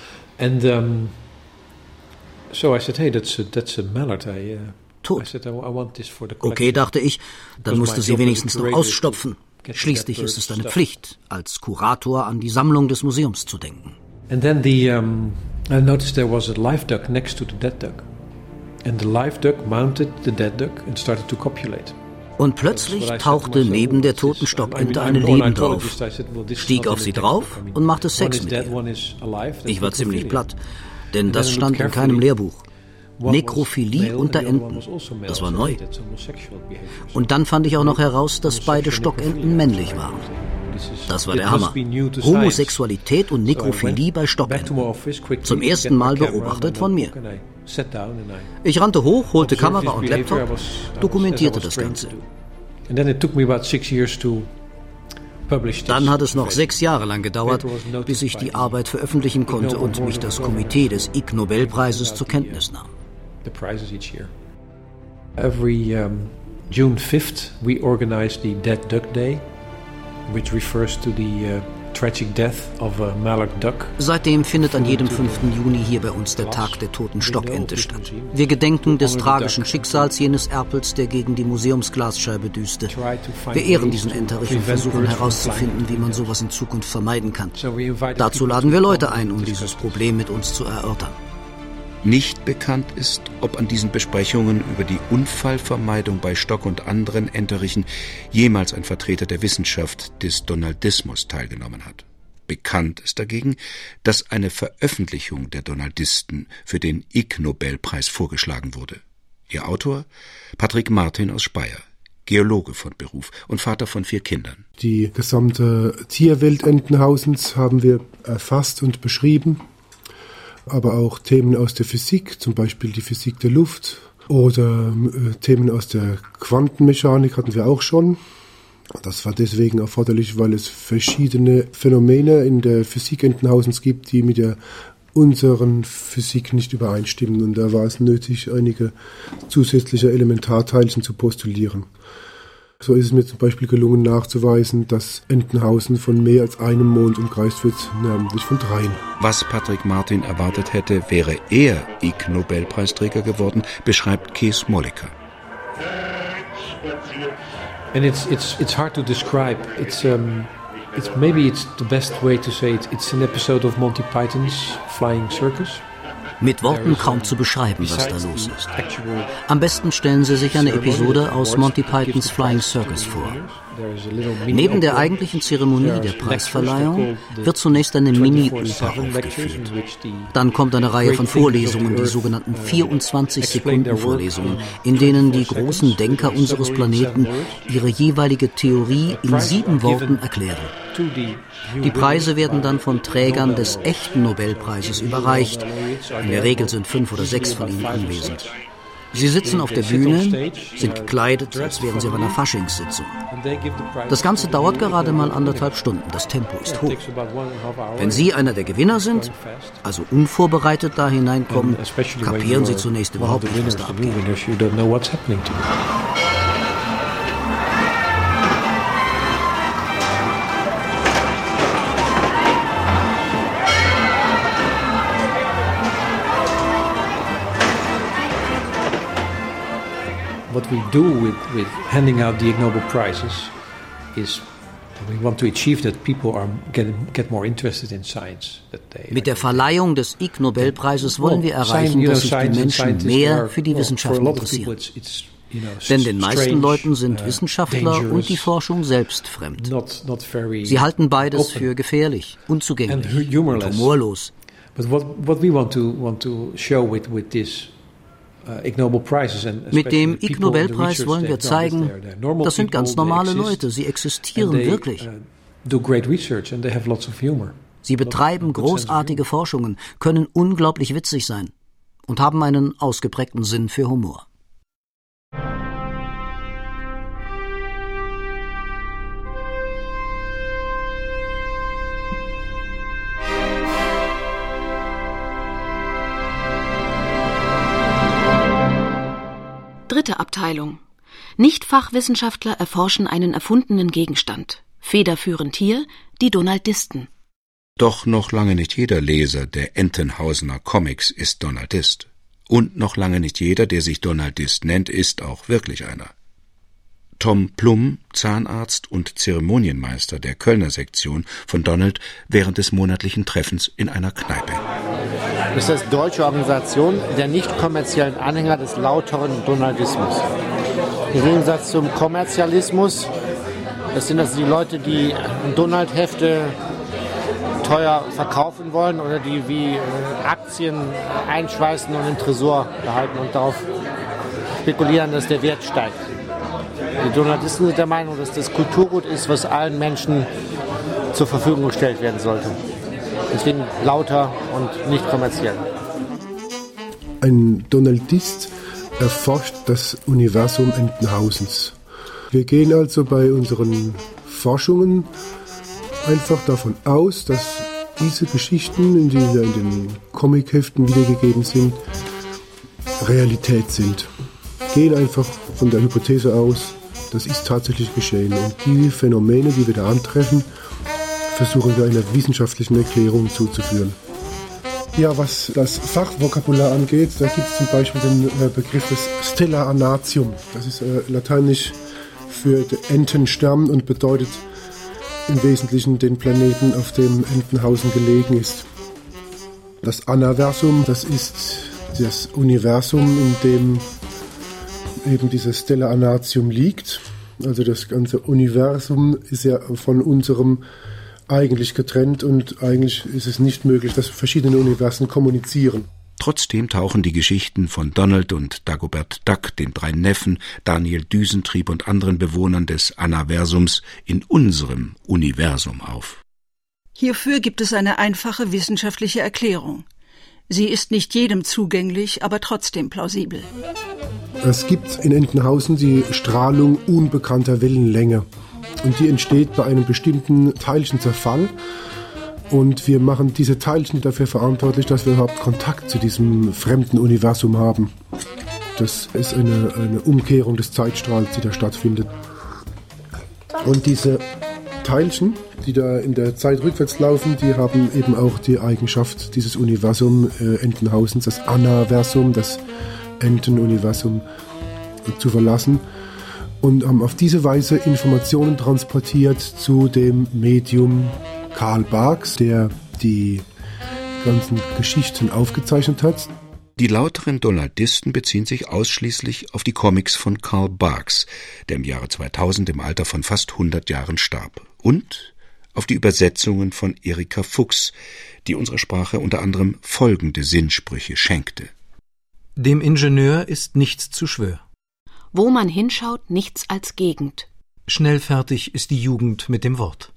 Tot. Okay, dachte ich, dann musste sie wenigstens noch ausstopfen. Schließlich ist es eine Pflicht, als Kurator an die Sammlung des Museums zu denken. And then I noticed there was a live duck next to the dead duck. And the live duck mounted the dead duck and started to copulate. Und plötzlich tauchte neben der toten Stockente eine Lebende auf, stieg auf sie drauf und machte Sex mit ihr. Ich war ziemlich platt, denn das stand in keinem Lehrbuch. Nekrophilie unter Enten, das war neu. Und dann fand ich auch noch heraus, dass beide Stockenten männlich waren. Das war der Hammer. Homosexualität und Nekrophilie bei Stockenten. Zum ersten Mal beobachtet von mir. Ich rannte hoch, holte Kamera und Laptop, dokumentierte das Ganze. Dann hat es noch 6 Jahre lang gedauert, bis ich die Arbeit veröffentlichen konnte und mich das Komitee des Ig Nobelpreises zur Kenntnis nahm. Every June 5th we organize the Dead Duck Day, which refers to the tragic death of a mallard duck. Seitdem findet an jedem 5. Juni hier bei uns der Tag der toten Stockente statt. Wir gedenken des tragischen Schicksals jenes Erpels, der gegen die Museumsglasscheibe düste. Wir ehren diesen Enterich und versuchen herauszufinden, wie man sowas in Zukunft vermeiden kann. Dazu laden wir Leute ein, um dieses Problem mit uns zu erörtern. Nicht bekannt ist, ob an diesen Besprechungen über die Unfallvermeidung bei Stock und anderen Enterichen jemals ein Vertreter der Wissenschaft des Donaldismus teilgenommen hat. Bekannt ist dagegen, dass eine Veröffentlichung der Donaldisten für den Ig-Nobelpreis vorgeschlagen wurde. Ihr Autor? Patrick Martin aus Speyer, Geologe von Beruf und Vater von 4 Kindern. Die gesamte Tierwelt Entenhausens haben wir erfasst und beschrieben. Aber auch Themen aus der Physik, zum Beispiel die Physik der Luft oder Themen aus der Quantenmechanik hatten wir auch schon. Das war deswegen erforderlich, weil es verschiedene Phänomene in der Physik Entenhausens gibt, die mit der unseren Physik nicht übereinstimmen. Und da war es nötig, einige zusätzliche Elementarteilchen zu postulieren. So ist es mir zum Beispiel gelungen nachzuweisen, dass Entenhausen von mehr als einem Mond umkreist wird, namentlich von 3. Was Patrick Martin erwartet hätte, wäre er Ig-Nobelpreisträger geworden, beschreibt Cees Molliker. And it's hard to describe. It's the best way to say it. It's an episode of Monty Python's Flying Circus. Mit Worten kaum zu beschreiben, was da los ist. Am besten stellen Sie sich eine Episode aus Monty Pythons Flying Circus vor. Neben der eigentlichen Zeremonie der Preisverleihung wird zunächst eine Mini-Oper aufgeführt. Dann kommt eine Reihe von Vorlesungen, die sogenannten 24-Sekunden-Vorlesungen, in denen die großen Denker unseres Planeten ihre jeweilige Theorie in 7 Worten erklären. Die Preise werden dann von Trägern des echten Nobelpreises überreicht. In der Regel sind 5 oder 6 von ihnen anwesend. Sie sitzen auf der Bühne, sind gekleidet, als wären sie auf einer Faschingssitzung. Das Ganze dauert gerade mal 1,5 Stunden. Das Tempo ist hoch. Wenn Sie einer der Gewinner sind, also unvorbereitet da hineinkommen, kapieren Sie zunächst überhaupt nicht, was da abgeht. What we do with handing out the Ig Nobel prizes is we want to achieve that people get more interested in science. Mit der Verleihung des Ig Nobelpreises wollen wir erreichen, dass sich die Menschen mehr für die Wissenschaften interessieren. Denn den meisten Leuten sind Wissenschaftler und die Forschung selbst fremd. Sie halten beides für gefährlich, unzugänglich und humorlos. But what we want to show with this Mit dem Ig Nobelpreis wollen wir zeigen, das sind ganz normale Leute, sie existieren wirklich. Sie betreiben großartige Forschungen, können unglaublich witzig sein und haben einen ausgeprägten Sinn für Humor. Dritte Abteilung. Nicht-Fachwissenschaftler erforschen einen erfundenen Gegenstand. Federführend hier die Donaldisten. Doch noch lange nicht jeder Leser der Entenhausener Comics ist Donaldist. Und noch lange nicht jeder, der sich Donaldist nennt, ist auch wirklich einer. Tom Plum, Zahnarzt und Zeremonienmeister der Kölner Sektion von Donald während des monatlichen Treffens in einer Kneipe. Das ist die deutsche Organisation der nicht kommerziellen Anhänger des lauteren Donaldismus. Im Gegensatz zum Kommerzialismus, das sind also die Leute, die Donald-Hefte teuer verkaufen wollen oder die wie Aktien einschweißen und im Tresor behalten und darauf spekulieren, dass der Wert steigt. Die Donaldisten sind der Meinung, dass das Kulturgut ist, was allen Menschen zur Verfügung gestellt werden sollte. Deswegen lauter und nicht kommerziell. Ein Donaldist erforscht das Universum Entenhausens. Wir gehen also bei unseren Forschungen einfach davon aus, dass diese Geschichten, die in den Comicheften wiedergegeben sind, Realität sind. Gehen einfach von der Hypothese aus, das ist tatsächlich geschehen. Und die Phänomene, die wir da antreffen, versuchen wir einer wissenschaftlichen Erklärung zuzuführen. Ja, was das Fachvokabular angeht, da gibt es zum Beispiel den Begriff des Stella Anatium. Das ist lateinisch für Entenstern und bedeutet im Wesentlichen den Planeten, auf dem Entenhausen gelegen ist. Das Anaversum, das ist das Universum, in dem eben dieses Stella Anatium liegt. Also das ganze Universum ist ja von unserem eigentlich getrennt und eigentlich ist es nicht möglich, dass verschiedene Universen kommunizieren. Trotzdem tauchen die Geschichten von Donald und Dagobert Duck, den 3 Neffen, Daniel Düsentrieb und anderen Bewohnern des Anaversums in unserem Universum auf. Hierfür gibt es eine einfache wissenschaftliche Erklärung. Sie ist nicht jedem zugänglich, aber trotzdem plausibel. Es gibt in Entenhausen die Strahlung unbekannter Wellenlänge. Und die entsteht bei einem bestimmten Teilchenzerfall. Und wir machen diese Teilchen dafür verantwortlich, dass wir überhaupt Kontakt zu diesem fremden Universum haben. Das ist eine Umkehrung des Zeitstrahls, die da stattfindet. Und diese Teilchen, die da in der Zeit rückwärts laufen, die haben eben auch die Eigenschaft, dieses Universum Entenhausens, das Anaversum, das Entenuniversum, zu verlassen und haben auf diese Weise Informationen transportiert zu dem Medium Carl Barks, der die ganzen Geschichten aufgezeichnet hat. Die lauteren Donaldisten beziehen sich ausschließlich auf die Comics von Carl Barks, der im Jahre 2000 im Alter von fast 100 Jahren starb, und auf die Übersetzungen von Erika Fuchs, die unserer Sprache unter anderem folgende Sinnsprüche schenkte. Dem Ingenieur ist nichts zu schwör. Wo man hinschaut, nichts als Gegend. Schnell fertig ist die Jugend mit dem Wort.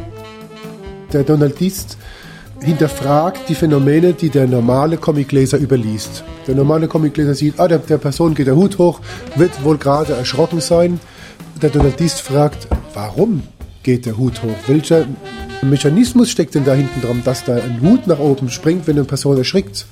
Der Donaldist hinterfragt die Phänomene, die der normale Comicleser überliest. Der normale Comicleser sieht, der Person geht der Hut hoch, wird wohl gerade erschrocken sein. Der Donaldist fragt, warum geht der Hut hoch? Welcher Mechanismus steckt denn da hinten dran, dass da ein Hut nach oben springt, wenn eine Person erschrickt?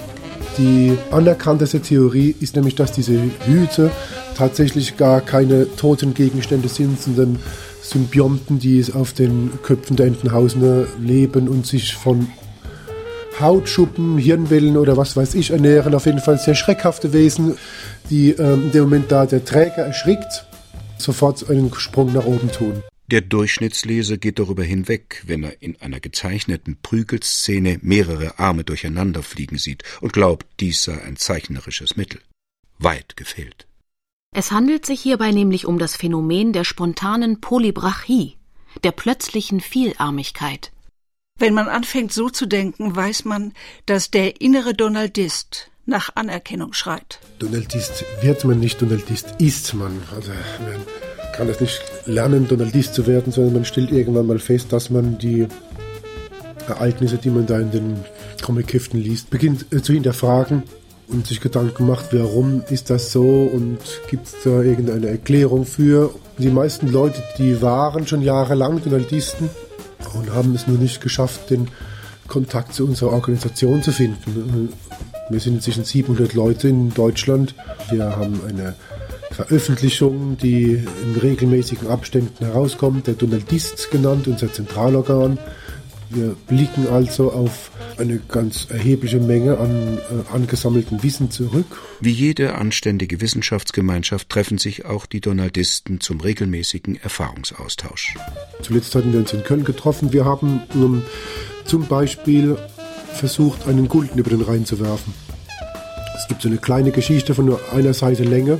Die anerkannteste Theorie ist nämlich, dass diese Hüte tatsächlich gar keine toten Gegenstände sind, sondern Symbionten, die auf den Köpfen der Entenhausener leben und sich von Hautschuppen, Hirnwellen oder was weiß ich ernähren. Auf jeden Fall sehr schreckhafte Wesen, die in dem Moment, da der Träger erschrickt, sofort einen Sprung nach oben tun. Der Durchschnittsleser geht darüber hinweg, wenn er in einer gezeichneten Prügelszene mehrere Arme durcheinander fliegen sieht und glaubt, dies sei ein zeichnerisches Mittel. Weit gefehlt. Es handelt sich hierbei nämlich um das Phänomen der spontanen Polybrachie, der plötzlichen Vielarmigkeit. Wenn man anfängt so zu denken, weiß man, dass der innere Donaldist nach Anerkennung schreit. Donaldist wird man nicht, Donaldist ist man. Also man kann es nicht lernen, Donaldist zu werden, sondern man stellt irgendwann mal fest, dass man die Ereignisse, die man da in den Comicheften liest, beginnt zu hinterfragen und sich Gedanken macht, warum ist das so und gibt es da irgendeine Erklärung für. Die meisten Leute, die waren schon jahrelang Donaldisten und haben es nur nicht geschafft, den Kontakt zu unserer Organisation zu finden. Wir sind inzwischen 700 Leute in Deutschland. Wir haben eine Veröffentlichung, die in regelmäßigen Abständen herauskommt, der Donaldist genannt, unser Zentralorgan. Wir blicken also auf eine ganz erhebliche Menge an angesammeltem Wissen zurück. Wie jede anständige Wissenschaftsgemeinschaft treffen sich auch die Donaldisten zum regelmäßigen Erfahrungsaustausch. Zuletzt hatten wir uns in Köln getroffen. Wir haben zum Beispiel versucht, einen Gulden über den Rhein zu werfen. Es gibt so eine kleine Geschichte von nur einer Seite Länge.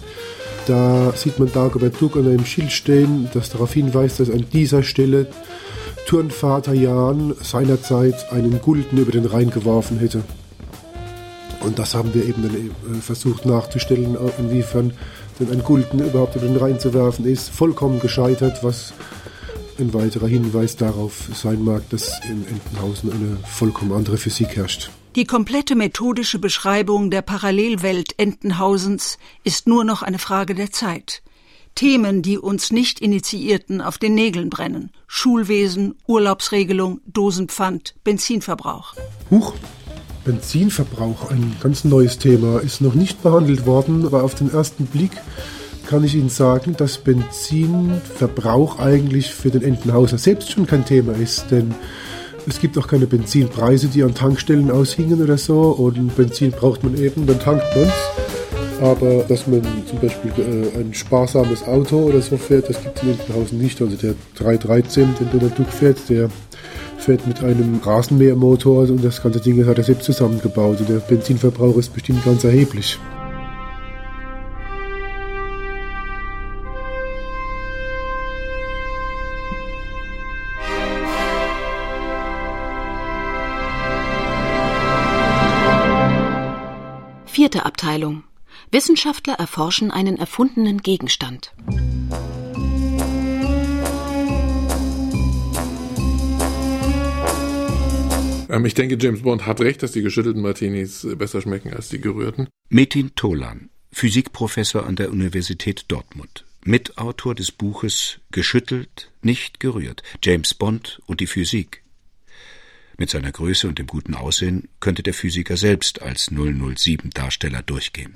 Da sieht man Dagobert Duck an einem Schild stehen, das darauf hinweist, dass an dieser Stelle Turnvater Jan seinerzeit einen Gulden über den Rhein geworfen hätte. Und das haben wir eben dann versucht nachzustellen, inwiefern denn ein Gulden überhaupt über den Rhein zu werfen ist. Vollkommen gescheitert, was ein weiterer Hinweis darauf sein mag, dass in Entenhausen eine vollkommen andere Physik herrscht. Die komplette methodische Beschreibung der Parallelwelt Entenhausens ist nur noch eine Frage der Zeit. Themen, die uns Nicht-Initiierten auf den Nägeln brennen. Schulwesen, Urlaubsregelung, Dosenpfand, Benzinverbrauch. Huch, Benzinverbrauch, ein ganz neues Thema, ist noch nicht behandelt worden, aber auf den ersten Blick kann ich Ihnen sagen, dass Benzinverbrauch eigentlich für den Entenhauser selbst schon kein Thema ist, denn es gibt auch keine Benzinpreise, die an Tankstellen aushingen oder so, und Benzin braucht man eben, dann tankt man es. Aber dass man zum Beispiel ein sparsames Auto oder so fährt, das gibt es in Entenhausen nicht. Also der 313, den Donald Duck fährt, der fährt mit einem Rasenmähermotor und das ganze Ding hat er selbst zusammengebaut. Und der Benzinverbrauch ist bestimmt ganz erheblich. Vierte Abteilung. Wissenschaftler erforschen einen erfundenen Gegenstand. Ich denke, James Bond hat recht, dass die geschüttelten Martinis besser schmecken als die gerührten. Metin Tolan, Physikprofessor an der Universität Dortmund. Mitautor des Buches »Geschüttelt, nicht gerührt. James Bond und die Physik«. Mit seiner Größe und dem guten Aussehen könnte der Physiker selbst als 007-Darsteller durchgehen.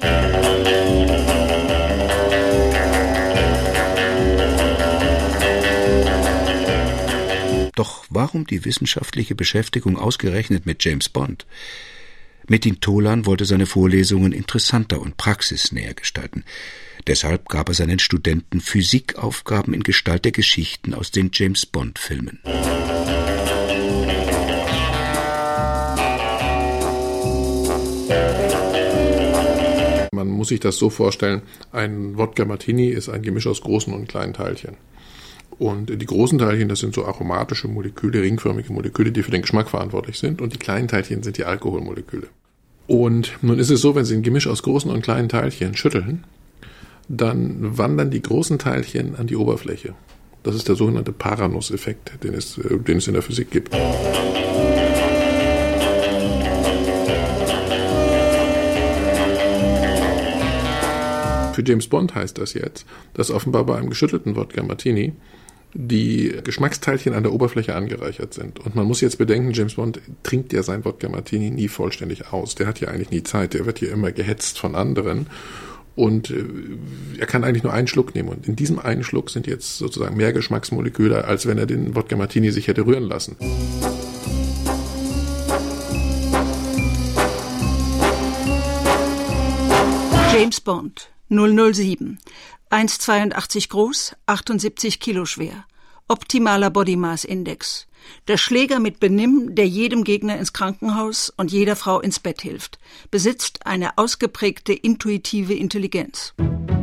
Doch warum die wissenschaftliche Beschäftigung ausgerechnet mit James Bond? Metin Tolan wollte seine Vorlesungen interessanter und praxisnäher gestalten. Deshalb gab er seinen Studenten Physikaufgaben in Gestalt der Geschichten aus den James-Bond-Filmen. Man muss sich das so vorstellen, ein Wodka Martini ist ein Gemisch aus großen und kleinen Teilchen. Und die großen Teilchen, das sind so aromatische Moleküle, ringförmige Moleküle, die für den Geschmack verantwortlich sind. Und die kleinen Teilchen sind die Alkoholmoleküle. Und nun ist es so, wenn Sie ein Gemisch aus großen und kleinen Teilchen schütteln, dann wandern die großen Teilchen an die Oberfläche. Das ist der sogenannte Paranuss-Effekt, den es in der Physik gibt. Für James Bond heißt das jetzt, dass offenbar bei einem geschüttelten Wodka Martini die Geschmacksteilchen an der Oberfläche angereichert sind. Und man muss jetzt bedenken, James Bond trinkt ja sein Wodka Martini nie vollständig aus. Der hat ja eigentlich nie Zeit, der wird hier immer gehetzt von anderen. Und er kann eigentlich nur einen Schluck nehmen. Und in diesem einen Schluck sind jetzt sozusagen mehr Geschmacksmoleküle, als wenn er den Wodka Martini sich hätte rühren lassen. James Bond 007, 1,82 groß, 78 Kilo schwer, optimaler Body Mass Index. Der Schläger mit Benimm, der jedem Gegner ins Krankenhaus und jeder Frau ins Bett hilft, besitzt eine ausgeprägte intuitive Intelligenz.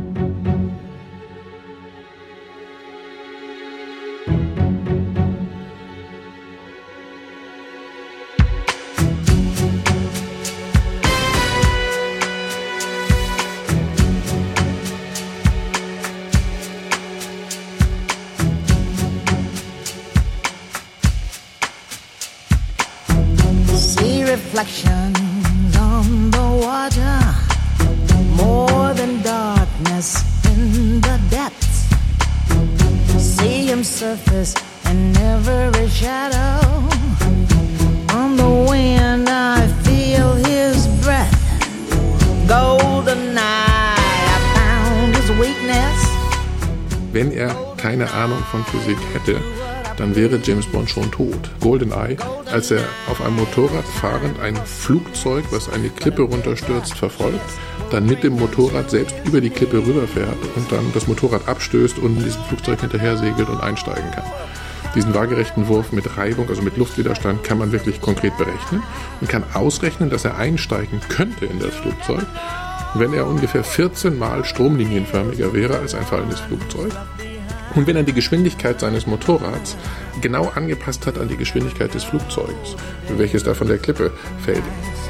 Reflections on the water, more than darkness in the depths. See him surface in every shadow. On the wind I feel his breath. Golden eye, I found his weakness. Wenn er keine Ahnung von Physik hätte, dann wäre James Bond schon tot. GoldenEye, als er auf einem Motorrad fahrend ein Flugzeug, was eine Klippe runterstürzt, verfolgt, dann mit dem Motorrad selbst über die Klippe rüberfährt und dann das Motorrad abstößt und in diesem Flugzeug hinterher segelt und einsteigen kann. Diesen waagerechten Wurf mit Reibung, also mit Luftwiderstand, kann man wirklich konkret berechnen und kann ausrechnen, dass er einsteigen könnte in das Flugzeug, wenn er ungefähr 14 Mal stromlinienförmiger wäre als ein fallendes Flugzeug. Und wenn er die Geschwindigkeit seines Motorrads genau angepasst hat an die Geschwindigkeit des Flugzeuges, welches da von der Klippe fällt.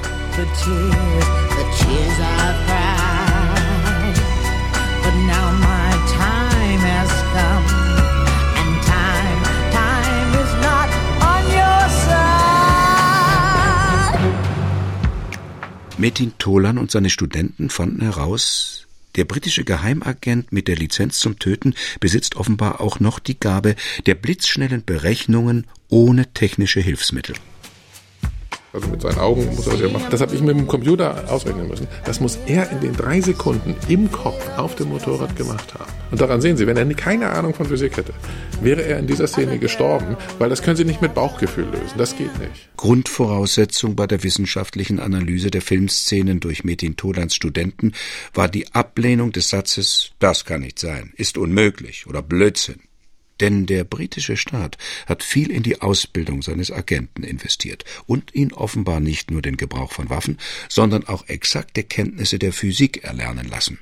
Metin Tolan und seine Studenten fanden heraus, der britische Geheimagent mit der Lizenz zum Töten besitzt offenbar auch noch die Gabe der blitzschnellen Berechnungen ohne technische Hilfsmittel. Also mit seinen Augen muss er das ja machen. Das habe ich mit dem Computer ausrechnen müssen. Das muss er in den 3 Sekunden im Kopf auf dem Motorrad gemacht haben. Und daran sehen Sie, wenn er keine Ahnung von Physik hätte, wäre er in dieser Szene gestorben, weil das können Sie nicht mit Bauchgefühl lösen. Das geht nicht. Grundvoraussetzung bei der wissenschaftlichen Analyse der Filmszenen durch Metin Tolans Studenten war die Ablehnung des Satzes, das kann nicht sein, ist unmöglich oder Blödsinn. Denn der britische Staat hat viel in die Ausbildung seines Agenten investiert und ihn offenbar nicht nur den Gebrauch von Waffen, sondern auch exakte Kenntnisse der Physik erlernen lassen.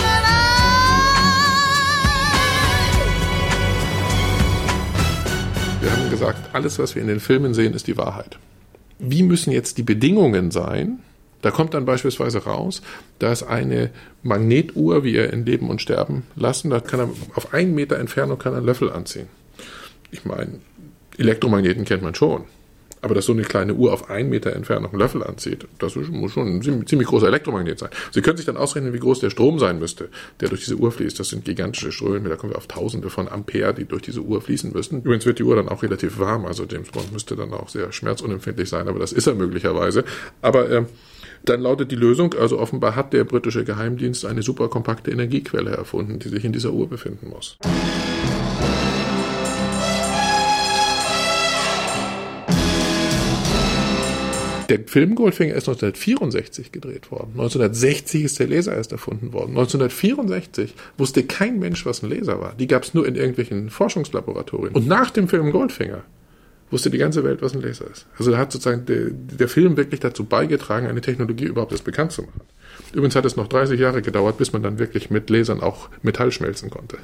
Wir haben gesagt, alles, was wir in den Filmen sehen, ist die Wahrheit. Wie müssen jetzt die Bedingungen sein? Da kommt dann beispielsweise raus, dass eine Magnetuhr, wie er in Leben und Sterben lassen, da kann er auf 1 Meter Entfernung kann er einen Löffel anziehen. Ich meine, Elektromagneten kennt man schon. Aber dass so eine kleine Uhr auf 1 Meter Entfernung einen Löffel anzieht, das muss schon ein ziemlich großer Elektromagnet sein. Sie können sich dann ausrechnen, wie groß der Strom sein müsste, der durch diese Uhr fließt. Das sind gigantische Ströme, da kommen wir auf Tausende von Ampere, die durch diese Uhr fließen müssten. Übrigens wird die Uhr dann auch relativ warm, also James Bond müsste dann auch sehr schmerzunempfindlich sein, aber das ist er möglicherweise. Aber dann lautet die Lösung, also offenbar hat der britische Geheimdienst eine super kompakte Energiequelle erfunden, die sich in dieser Uhr befinden muss. Der Film Goldfinger ist 1964 gedreht worden. 1960 ist der Laser erst erfunden worden. 1964 wusste kein Mensch, was ein Laser war. Die gab es nur in irgendwelchen Forschungslaboratorien. Und nach dem Film Goldfinger wusste die ganze Welt, was ein Laser ist. Also da hat sozusagen der Film wirklich dazu beigetragen, eine Technologie überhaupt erst bekannt zu machen. Übrigens hat es noch 30 Jahre gedauert, bis man dann wirklich mit Lasern auch Metall schmelzen konnte.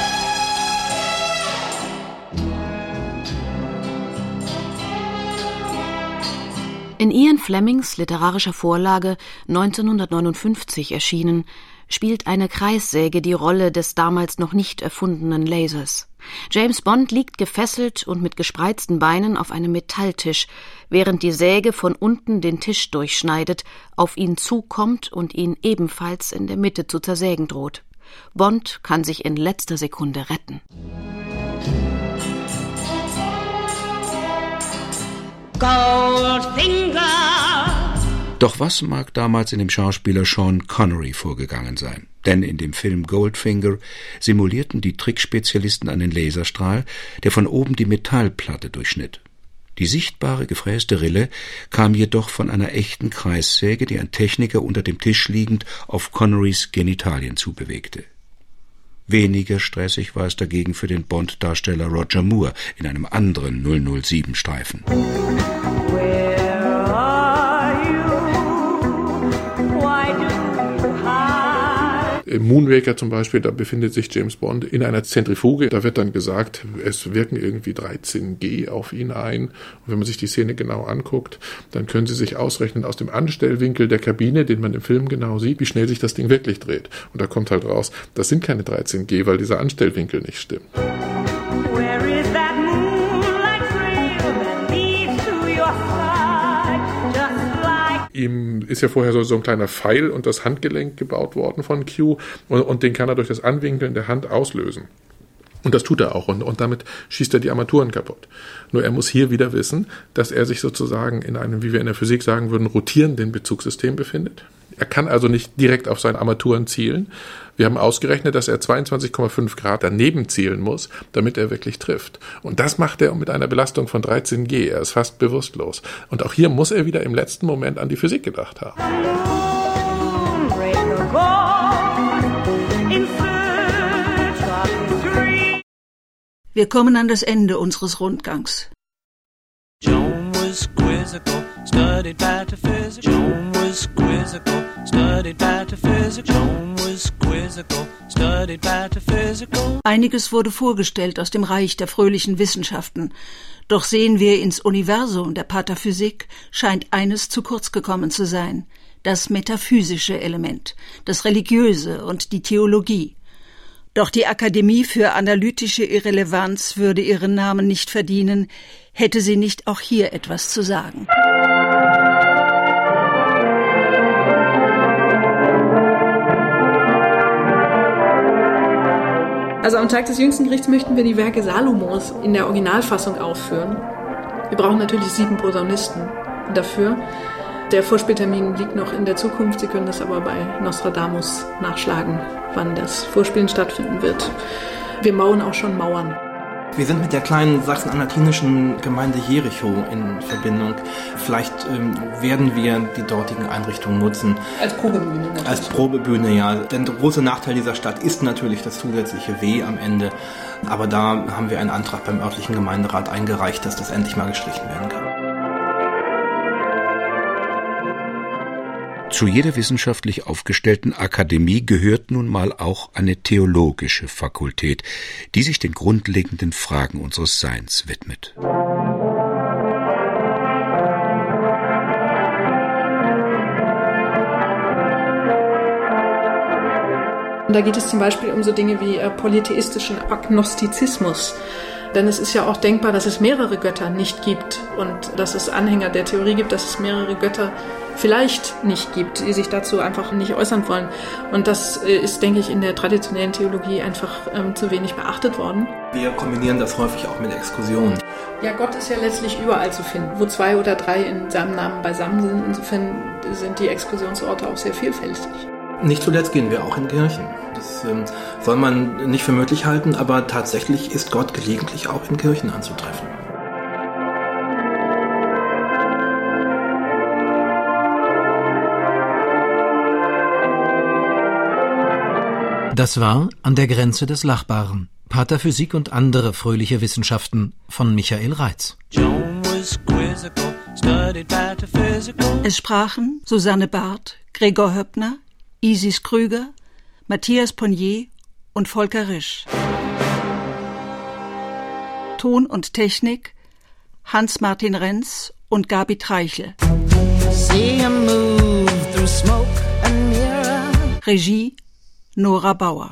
In Ian Flemings literarischer Vorlage 1959 erschienen, spielt eine Kreissäge die Rolle des damals noch nicht erfundenen Lasers. James Bond liegt gefesselt und mit gespreizten Beinen auf einem Metalltisch, während die Säge von unten den Tisch durchschneidet, auf ihn zukommt und ihn ebenfalls in der Mitte zu zersägen droht. Bond kann sich in letzter Sekunde retten. Goldfinger. Doch was mag damals in dem Schauspieler Sean Connery vorgegangen sein? Denn in dem Film Goldfinger simulierten die Trickspezialisten einen Laserstrahl, der von oben die Metallplatte durchschnitt. Die sichtbare gefräste Rille kam jedoch von einer echten Kreissäge, die ein Techniker unter dem Tisch liegend auf Connerys Genitalien zubewegte. Weniger stressig war es dagegen für den Bond-Darsteller Roger Moore in einem anderen 007-Streifen. Im Moonraker zum Beispiel, da befindet sich James Bond in einer Zentrifuge. Da wird dann gesagt, es wirken irgendwie 13G auf ihn ein. Und wenn man sich die Szene genau anguckt, dann können Sie sich ausrechnen aus dem Anstellwinkel der Kabine, den man im Film genau sieht, wie schnell sich das Ding wirklich dreht. Und da kommt halt raus, das sind keine 13G, weil dieser Anstellwinkel nicht stimmt. Ihm ist ja vorher so ein kleiner Pfeil und das Handgelenk gebaut worden von Q und den kann er durch das Anwinkeln der Hand auslösen. Und das tut er auch und damit schießt er die Armaturen kaputt. Nur er muss hier wieder wissen, dass er sich sozusagen in einem, wie wir in der Physik sagen würden, rotierenden Bezugssystem befindet. Er kann also nicht direkt auf seine Armaturen zielen. Wir haben ausgerechnet, dass er 22,5 Grad daneben zielen muss, damit er wirklich trifft. Und das macht er mit einer Belastung von 13G. Er ist fast bewusstlos. Und auch hier muss er wieder im letzten Moment an die Physik gedacht haben. Wir kommen an das Ende unseres Rundgangs. Joan was quizzical, studied pataphysics. Joan was quizzical, studied pataphysics. Joan was quizzical, studied pataphysical. Einiges wurde vorgestellt aus dem Reich der fröhlichen Wissenschaften. Doch sehen wir ins Universum der Pataphysik, scheint eines zu kurz gekommen zu sein. Das metaphysische Element, das Religiöse und die Theologie. Doch die Akademie für analytische Irrelevanz würde ihren Namen nicht verdienen, hätte sie nicht auch hier etwas zu sagen. Also am Tag des jüngsten Gerichts möchten wir die Werke Salomos in der Originalfassung aufführen. Wir brauchen natürlich 7 Posaunisten dafür. Der Vorspieltermin liegt noch in der Zukunft. Sie können das aber bei Nostradamus nachschlagen, wann das Vorspielen stattfinden wird. Wir mauern auch schon Mauern. Wir sind mit der kleinen sachsen-anhaltinischen Gemeinde Jericho in Verbindung. Vielleicht werden wir die dortigen Einrichtungen nutzen. Als Probebühne natürlich. Als Probebühne, ja. Denn der große Nachteil dieser Stadt ist natürlich das zusätzliche W am Ende. Aber da haben wir einen Antrag beim örtlichen Gemeinderat eingereicht, dass das endlich mal gestrichen werden kann. Zu jeder wissenschaftlich aufgestellten Akademie gehört nun mal auch eine theologische Fakultät, die sich den grundlegenden Fragen unseres Seins widmet. Da geht es zum Beispiel um so Dinge wie polytheistischen Agnostizismus. Denn es ist ja auch denkbar, dass es mehrere Götter nicht gibt und dass es Anhänger der Theorie gibt, dass es mehrere Götter vielleicht nicht gibt, die sich dazu einfach nicht äußern wollen. Und das ist, denke ich, in der traditionellen Theologie einfach zu wenig beachtet worden. Wir kombinieren das häufig auch mit Exkursionen. Ja, Gott ist ja letztlich überall zu finden, wo 2 oder 3 in seinem Namen beisammen sind. Insofern sind die Exkursionsorte auch sehr vielfältig. Nicht zuletzt gehen wir auch in Kirchen. Das soll man nicht für möglich halten, aber tatsächlich ist Gott gelegentlich auch in Kirchen anzutreffen. Das war An der Grenze des Lachbaren. Paterphysik und andere fröhliche Wissenschaften von Michael Reitz. Es sprachen Susanne Barth, Gregor Höppner, Isis Krüger, Matthias Ponnier und Volker Risch. Ton und Technik Hans-Martin Renz und Gabi Treichel. Regie Nora Bauer.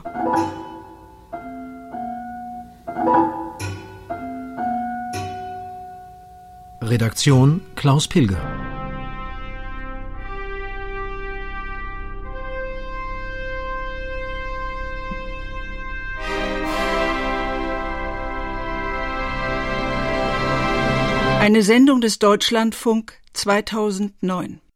Redaktion Klaus Pilger. Eine Sendung des Deutschlandfunk 2009.